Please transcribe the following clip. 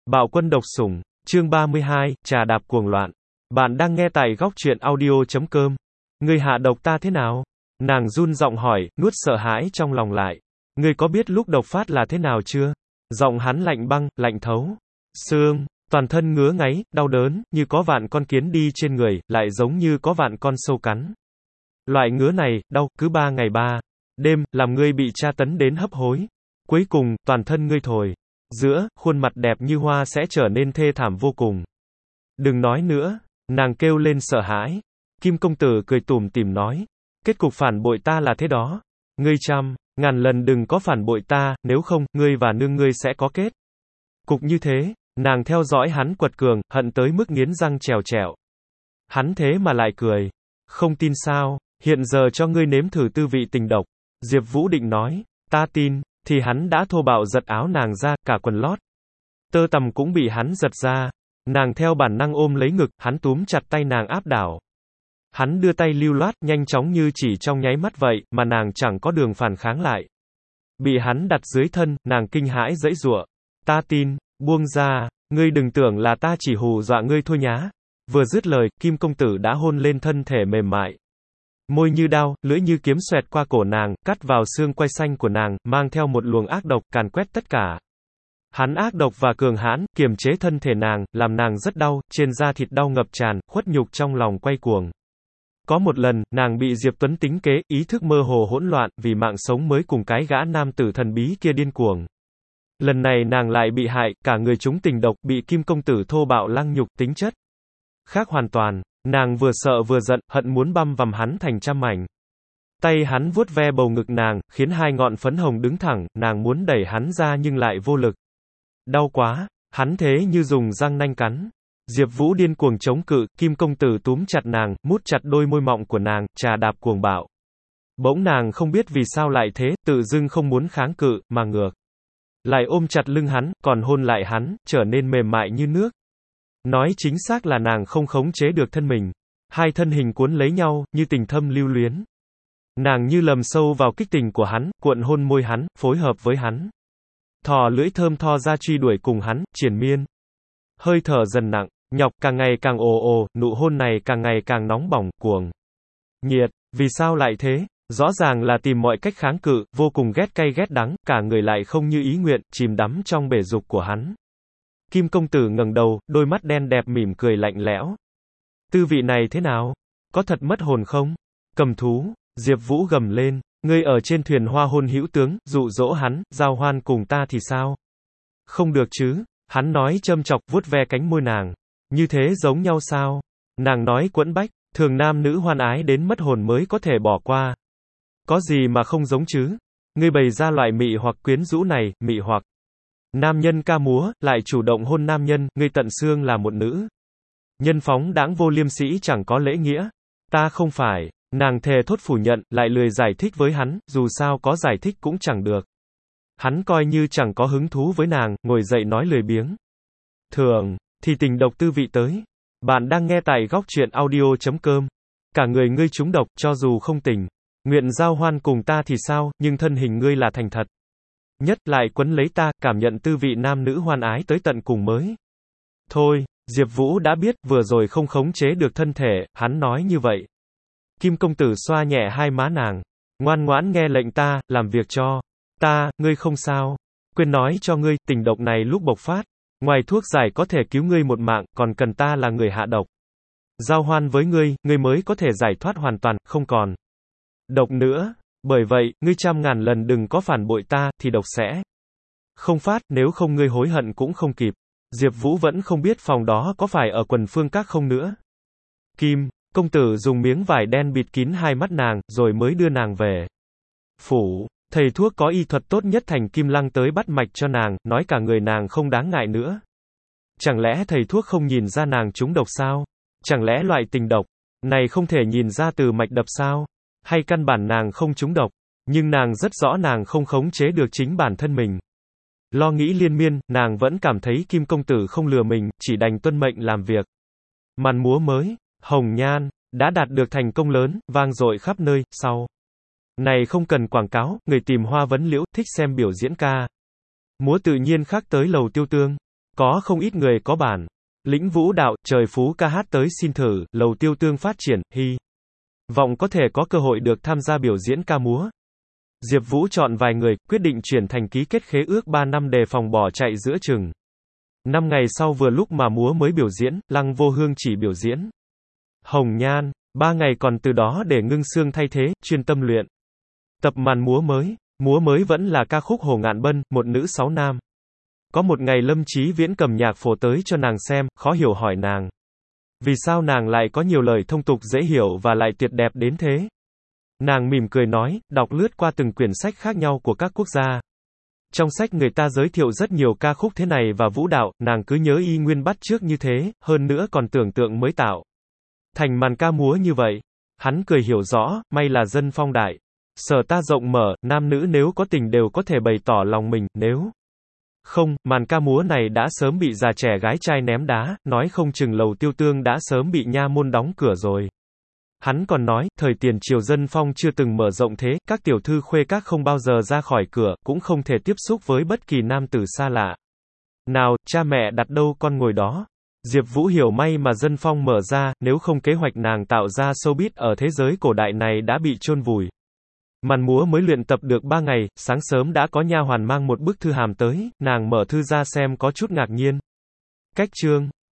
Bạo quân độc sủng, chương 32, trà đạp cuồng loạn. Bạn đang nghe tại góc truyện audio.com. Ngươi hạ độc ta thế nào? Nàng run giọng hỏi, nuốt sợ hãi trong lòng lại. Ngươi có biết lúc độc phát là thế nào chưa? Giọng hắn lạnh băng, lạnh thấu. Xương, toàn thân ngứa ngáy, đau đớn, như có vạn con kiến đi trên người, lại giống như có vạn con sâu cắn. Loại ngứa này, đau, cứ 3 ngày 3 đêm, làm ngươi bị tra tấn đến hấp hối. Cuối cùng, toàn thân ngươi thồi giữa, khuôn mặt đẹp như hoa sẽ trở nên thê thảm vô cùng. Đừng nói nữa, nàng kêu lên sợ hãi. Kim công tử cười tủm tỉm nói, kết cục phản bội ta là thế đó. Ngươi ngàn lần đừng có phản bội ta, nếu không, ngươi và nương ngươi sẽ có kết cục như thế. Nàng theo dõi hắn quật cường, hận tới mức nghiến răng trèo trẹo. Hắn thế mà lại cười. Không tin sao, hiện giờ cho ngươi nếm thử tư vị tình độc. Diệp Vũ định nói, ta tin, thì hắn đã thô bạo giật áo nàng ra, cả quần lót tơ tằm cũng bị hắn giật ra. Nàng theo bản năng ôm lấy ngực, hắn túm chặt tay nàng áp đảo. Hắn đưa tay lưu loát, nhanh chóng như chỉ trong nháy mắt vậy, mà nàng chẳng có đường phản kháng lại. Bị hắn đặt dưới thân, nàng kinh hãi giãy giụa. Ta tin, buông ra, ngươi đừng tưởng là ta chỉ hù dọa ngươi thôi nhá. Vừa dứt lời, Kim công tử đã hôn lên thân thể mềm mại. Môi như đao, lưỡi như kiếm xoẹt qua cổ nàng, cắt vào xương quai xanh của nàng, mang theo một luồng ác độc, càn quét tất cả. Hắn ác độc và cường hãn, kiềm chế thân thể nàng, làm nàng rất đau, trên da thịt đau ngập tràn, khuất nhục trong lòng quay cuồng. Có một lần, nàng bị Diệp Tuấn tính kế, ý thức mơ hồ hỗn loạn, vì mạng sống mới cùng cái gã nam tử thần bí kia điên cuồng. Lần này nàng lại bị hại, cả người trúng tình độc, bị Kim công tử thô bạo lăng nhục, tính chất khác hoàn toàn. Nàng vừa sợ vừa giận, hận muốn băm vằm hắn thành trăm mảnh. Tay hắn vuốt ve bầu ngực nàng, khiến hai ngọn phấn hồng đứng thẳng, nàng muốn đẩy hắn ra nhưng lại vô lực. Đau quá, hắn thế như dùng răng nanh cắn. Diệp Vũ điên cuồng chống cự, Kim công tử túm chặt nàng, mút chặt đôi môi mọng của nàng, trà đạp cuồng bạo. Bỗng nàng không biết vì sao lại thế, tự dưng không muốn kháng cự, mà ngược lại ôm chặt lưng hắn, còn hôn lại hắn, trở nên mềm mại như nước. Nói chính xác là nàng không khống chế được thân mình. Hai thân hình cuốn lấy nhau, như tình thâm lưu luyến. Nàng như lầm sâu vào kích tình của hắn, cuộn hôn môi hắn, phối hợp với hắn. Thò lưỡi thơm tho ra truy đuổi cùng hắn, triền miên. Hơi thở dần nặng, nhọc càng ngày càng ồ ồ, nụ hôn này càng ngày càng nóng bỏng, cuồng nhiệt. Vì sao lại thế? Rõ ràng là tìm mọi cách kháng cự, vô cùng ghét cay ghét đắng, cả người lại không như ý nguyện, chìm đắm trong bể dục của hắn. Kim công tử ngẩng đầu, đôi mắt đen đẹp mỉm cười lạnh lẽo. Tư vị này thế nào? Có thật mất hồn không? Cầm thú, Diệp Vũ gầm lên, ngươi ở trên thuyền hoa hôn hữu tướng, dụ dỗ hắn, giao hoan cùng ta thì sao? Không được chứ? Hắn nói châm chọc, vuốt ve cánh môi nàng. Như thế giống nhau sao? Nàng nói quẫn bách, thường nam nữ hoan ái đến mất hồn mới có thể bỏ qua. Có gì mà không giống chứ? Ngươi bày ra loại mị hoặc quyến rũ này, mị hoặc nam nhân ca múa, lại chủ động hôn nam nhân, ngươi tận xương là một nữ nhân phóng đãng vô liêm sỉ chẳng có lễ nghĩa. Ta không phải. Nàng thề thốt phủ nhận, lại lười giải thích với hắn, dù sao có giải thích cũng chẳng được. Hắn coi như chẳng có hứng thú với nàng, ngồi dậy nói lười biếng. Thường thì tình độc tư vị tới. Bạn đang nghe tại góc truyện audio.com. Cả người ngươi trúng độc, cho dù không tình nguyện giao hoan cùng ta thì sao, nhưng thân hình ngươi là thành thật nhất, lại quấn lấy ta, cảm nhận tư vị nam nữ hoan ái tới tận cùng mới. Thôi, Diệp Vũ đã biết, vừa rồi không khống chế được thân thể, hắn nói như vậy. Kim công tử xoa nhẹ hai má nàng. Ngoan ngoãn nghe lệnh ta, làm việc cho ta, ngươi không sao. Quên nói cho ngươi, tình độc này lúc bộc phát, ngoài thuốc giải có thể cứu ngươi một mạng, còn cần ta là người hạ độc. Giao hoan với ngươi, ngươi mới có thể giải thoát hoàn toàn, không còn độc nữa. Bởi vậy, ngươi trăm ngàn lần đừng có phản bội ta, thì độc sẽ không phát, nếu không ngươi hối hận cũng không kịp. Diệp Vũ vẫn không biết phòng đó có phải ở quần phương các không nữa. Kim công tử dùng miếng vải đen bịt kín hai mắt nàng, rồi mới đưa nàng về phủ. Thầy thuốc có y thuật tốt nhất Thành Kim Lăng tới bắt mạch cho nàng, nói cả người nàng không đáng ngại nữa. Chẳng lẽ thầy thuốc không nhìn ra nàng trúng độc sao? Chẳng lẽ loại tình độc này không thể nhìn ra từ mạch đập sao? Hay căn bản nàng không trúng độc, nhưng nàng rất rõ nàng không khống chế được chính bản thân mình. Lo nghĩ liên miên, nàng vẫn cảm thấy Kim công tử không lừa mình, chỉ đành tuân mệnh làm việc. Màn múa mới, Hồng Nhan, đã đạt được thành công lớn, vang dội khắp nơi. Sau này không cần quảng cáo, người tìm Hoa Vấn Liễu, thích xem biểu diễn ca múa tự nhiên khác tới Lầu Tiêu Tương. Có không ít người có bản lĩnh vũ đạo, trời phú ca hát tới xin thử, Lầu Tiêu Tương phát triển, hy vọng có thể có cơ hội được tham gia biểu diễn ca múa. Diệp Vũ chọn vài người, quyết định chuyển thành ký kết khế ước 3 năm đề phòng bỏ chạy giữa chừng. 5 ngày sau vừa lúc mà múa mới biểu diễn, Lăng Vô Hương chỉ biểu diễn Hồng Nhan, 3 ngày còn từ đó để ngưng xương thay thế, chuyên tâm luyện tập màn múa mới vẫn là ca khúc Hồ Ngạn Bân, một nữ 6 nam. Có một ngày Lâm Chí Viễn cầm nhạc phổ tới cho nàng xem, khó hiểu hỏi nàng. Vì sao nàng lại có nhiều lời thông tục dễ hiểu và lại tuyệt đẹp đến thế? Nàng mỉm cười nói, đọc lướt qua từng quyển sách khác nhau của các quốc gia. Trong sách người ta giới thiệu rất nhiều ca khúc thế này và vũ đạo, nàng cứ nhớ y nguyên bắt chước như thế, hơn nữa còn tưởng tượng mới tạo thành màn ca múa như vậy. Hắn cười hiểu rõ, may là dân phong đại. Sở ta rộng mở, nam nữ nếu có tình đều có thể bày tỏ lòng mình, nếu không, màn ca múa này đã sớm bị già trẻ gái trai ném đá, nói không chừng Lầu Tiêu Tương đã sớm bị nha môn đóng cửa rồi. Hắn còn nói, thời tiền triều dân phong chưa từng mở rộng thế, các tiểu thư khuê các không bao giờ ra khỏi cửa, cũng không thể tiếp xúc với bất kỳ nam tử xa lạ. Nào, cha mẹ đặt đâu con ngồi đó. Diệp Vũ hiểu may mà dân phong mở ra, nếu không kế hoạch nàng tạo ra showbiz ở thế giới cổ đại này đã bị chôn vùi. Màn múa mới luyện tập được 3 ngày, sáng sớm đã có nha hoàn mang một bức thư hàm tới, nàng mở thư ra xem có chút ngạc nhiên. Cách chương